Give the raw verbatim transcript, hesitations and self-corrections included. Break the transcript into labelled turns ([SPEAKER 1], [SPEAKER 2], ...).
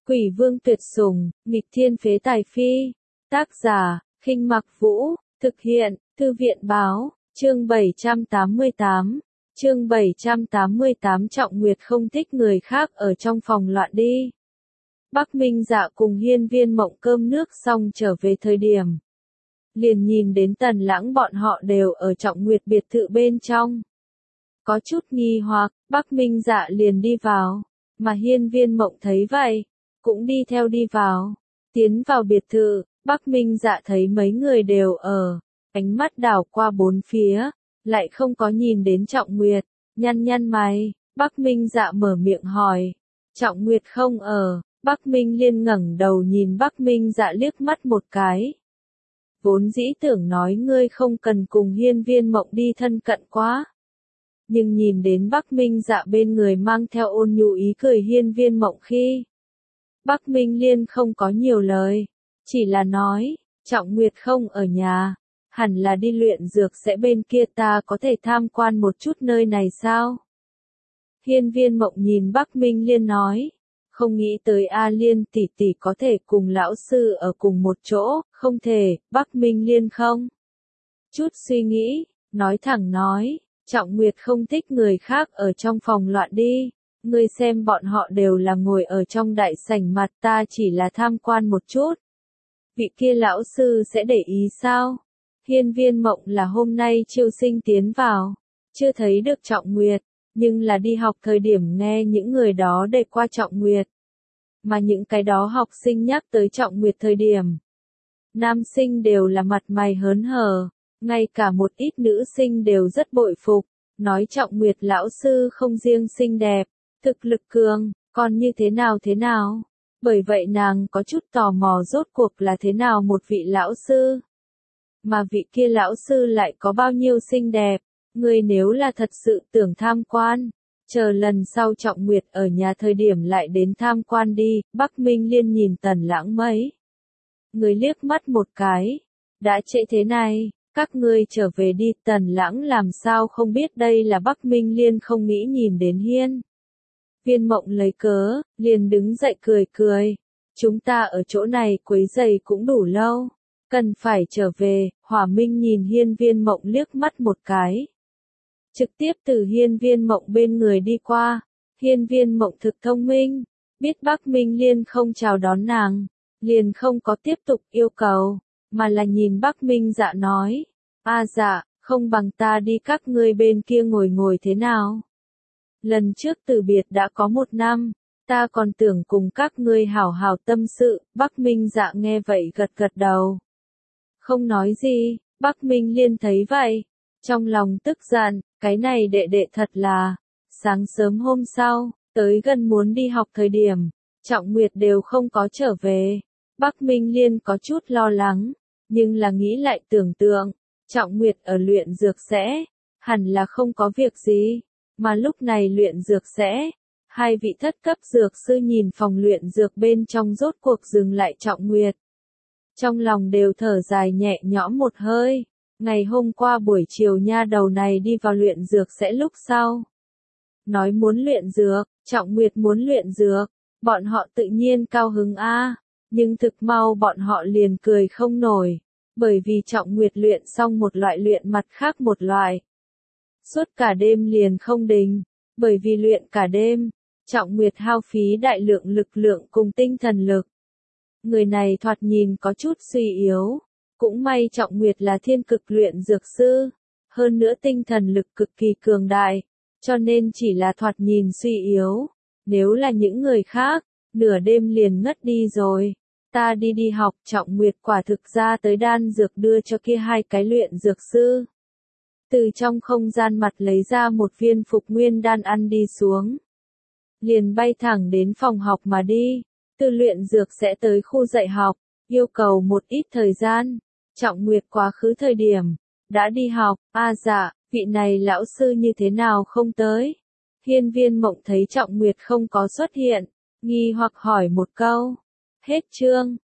[SPEAKER 1] Quỷ vương tuyệt sủng, nghịch thiên phế tài phi. Tác giả, Khinh Mặc Vũ, thực hiện, Thư viện báo, chương bảy trăm tám mươi tám. Chương bảy trăm tám mươi tám Trọng Nguyệt không thích người khác ở trong phòng loạn đi. Bắc Minh Dạ cùng Hiên Viên Mộng cơm nước xong trở về thời điểm. Liền nhìn đến Tần Lãng bọn họ đều ở Trọng Nguyệt biệt thự bên trong. Có chút nghi hoặc, Bắc Minh Dạ liền đi vào, mà Hiên Viên Mộng thấy vậy, cũng đi theo đi vào. Tiến vào biệt thự, Bắc Minh Dạ thấy mấy người đều ở, ánh mắt đảo qua bốn phía, lại không có nhìn đến Trọng Nguyệt, nhăn nhăn mày, Bắc Minh Dạ mở miệng hỏi, Trọng Nguyệt không ở, Bắc Minh Liên ngẩng đầu nhìn Bắc Minh Dạ liếc mắt một cái. Vốn dĩ tưởng nói ngươi không cần cùng Hiên Viên Mộng đi thân cận quá. Nhưng nhìn đến Bắc Minh Dạ bên người mang theo ôn nhu ý cười Hiên Viên Mộng khi. Bắc Minh Liên không có nhiều lời, chỉ là nói, Trọng Nguyệt không ở nhà, hẳn là đi luyện dược sẽ bên kia, ta có thể tham quan một chút nơi này sao? Hiên Viên Mộng nhìn Bắc Minh Liên nói, không nghĩ tới A Liên tỷ tỷ có thể cùng lão sư ở cùng một chỗ, không thể, Bắc Minh Liên không? Chút suy nghĩ, nói thẳng nói, Trọng Nguyệt không thích người khác ở trong phòng loạn đi. Ngươi xem bọn họ đều là ngồi ở trong đại sảnh mặt, ta chỉ là tham quan một chút. Vị kia lão sư sẽ để ý sao? Hiên Viên Mộng là hôm nay chiêu sinh tiến vào, chưa thấy được Trọng Nguyệt, nhưng là đi học thời điểm nghe những người đó đề qua Trọng Nguyệt. Mà những cái đó học sinh nhắc tới Trọng Nguyệt thời điểm. Nam sinh đều là mặt mày hớn hở, ngay cả một ít nữ sinh đều rất bội phục, nói Trọng Nguyệt lão sư không riêng xinh đẹp, thực lực cường, còn như thế nào thế nào. Bởi vậy nàng có chút tò mò rốt cuộc là thế nào một vị lão sư. Mà vị kia lão sư lại có bao nhiêu xinh đẹp, người nếu là thật sự tưởng tham quan, chờ lần sau Trọng Nguyệt ở nhà thời điểm lại đến tham quan đi. Bắc Minh Liên nhìn Tần Lãng mấy người liếc mắt một cái, đã trễ thế này, các ngươi trở về đi. Tần Lãng làm sao không biết đây là Bắc Minh Liên không nghĩ nhìn đến Hiên Viên Mộng lấy cớ, liền đứng dậy cười cười, chúng ta ở chỗ này quấy rầy cũng đủ lâu, cần phải trở về. Hỏa Minh nhìn Hiên Viên Mộng liếc mắt một cái, trực tiếp từ Hiên Viên Mộng bên người đi qua. Hiên Viên Mộng thực thông minh, biết Bắc Minh Liên không chào đón nàng, liền không có tiếp tục yêu cầu, mà là nhìn Bắc Minh Dạ nói, a dạ, không bằng ta đi các ngươi bên kia ngồi ngồi thế nào? Lần trước từ biệt đã có một năm, ta còn tưởng cùng các ngươi hảo hảo tâm sự. Bắc Minh Dạ nghe vậy gật gật đầu, không nói gì. Bắc Minh Liên thấy vậy, trong lòng tức giận, cái này đệ đệ thật là. Sáng sớm hôm sau, tới gần muốn đi học thời điểm, Trọng Nguyệt đều không có trở về. Bắc Minh Liên có chút lo lắng, nhưng là nghĩ lại tưởng tượng, Trọng Nguyệt ở luyện dược sẽ, hẳn là không có việc gì. Mà lúc này luyện dược sẽ, hai vị thất cấp dược sư nhìn phòng luyện dược bên trong rốt cuộc dừng lại Trọng Nguyệt. Trong lòng đều thở dài nhẹ nhõm một hơi, ngày hôm qua buổi chiều nha đầu này đi vào luyện dược sẽ lúc sau. Nói muốn luyện dược, Trọng Nguyệt muốn luyện dược, bọn họ tự nhiên cao hứng a, nhưng thực mau bọn họ liền cười không nổi, bởi vì Trọng Nguyệt luyện xong một loại luyện mặt khác một loại. Suốt cả đêm liền không đình, bởi vì luyện cả đêm, Trọng Nguyệt hao phí đại lượng lực lượng cùng tinh thần lực. Người này thoạt nhìn có chút suy yếu, cũng may Trọng Nguyệt là thiên cực luyện dược sư, hơn nữa tinh thần lực cực kỳ cường đại, cho nên chỉ là thoạt nhìn suy yếu. Nếu là những người khác, nửa đêm liền ngất đi rồi. Ta đi đi học. Trọng Nguyệt quả thực ra tới đan dược đưa cho kia hai cái luyện dược sư. Từ trong không gian mặt lấy ra một viên phục nguyên đan ăn đi xuống. Liền bay thẳng đến phòng học mà đi. Từ luyện dược sẽ tới khu dạy học, yêu cầu một ít thời gian. Trọng Nguyệt quá khứ thời điểm, đã đi học. A dạ, vị này lão sư như thế nào không tới? Hiên Viên Mộng thấy Trọng Nguyệt không có xuất hiện, nghi hoặc hỏi một câu. Hết chương.